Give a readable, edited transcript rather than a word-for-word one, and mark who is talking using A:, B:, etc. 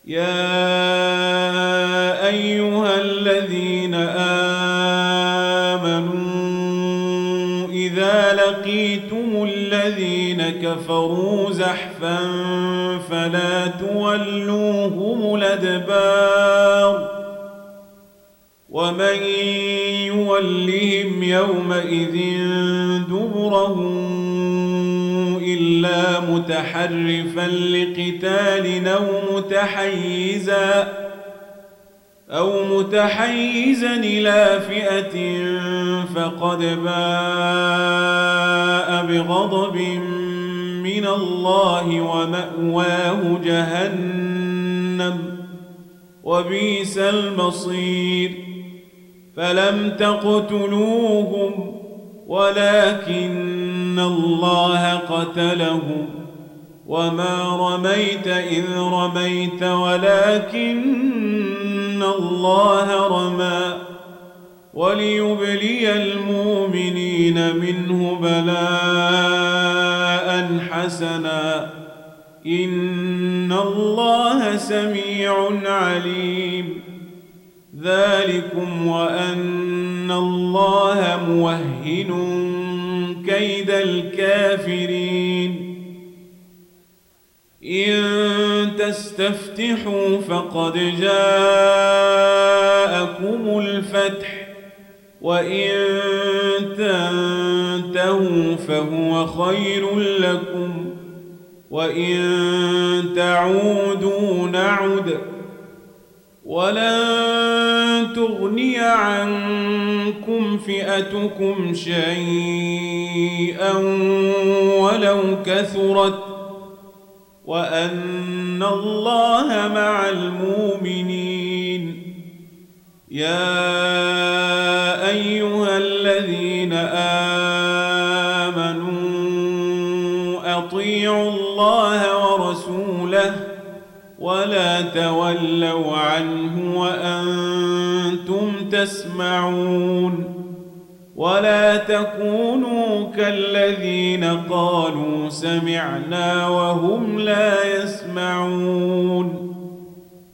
A: يا أيها الذين آمنوا إذا لقيتم الذين كفروا زحفا فلا تولوهم الأدبار ومن يولهم يومئذ دبره إلا متحرفا لقتال أو متحيزا إلى فئة فقد باء بغضب من الله ومأواه جهنم وبئس المصير فلم تقتلوهم ولكن الله قتلهم وما رميت إذ رميت ولكن الله رمى وليبلي المؤمنين منه بلاء حسنا إن الله سميع عليم ذلكم وأن الله موهن كيد الكافرين إن تستفتحوا فقد جاءكم الفتح وإن تنتهوا فهو خير لكم وإن تعودوا نعد ولن تغني عنكم فئتكم شيئا ولو كثرت وأن الله مع المؤمنين يا أيها الذين آمنوا أطيعوا الله ورسوله ولا تولوا عنه وأنتم تسمعون ولا تكونوا كالذين قالوا سمعنا وهم لا يسمعون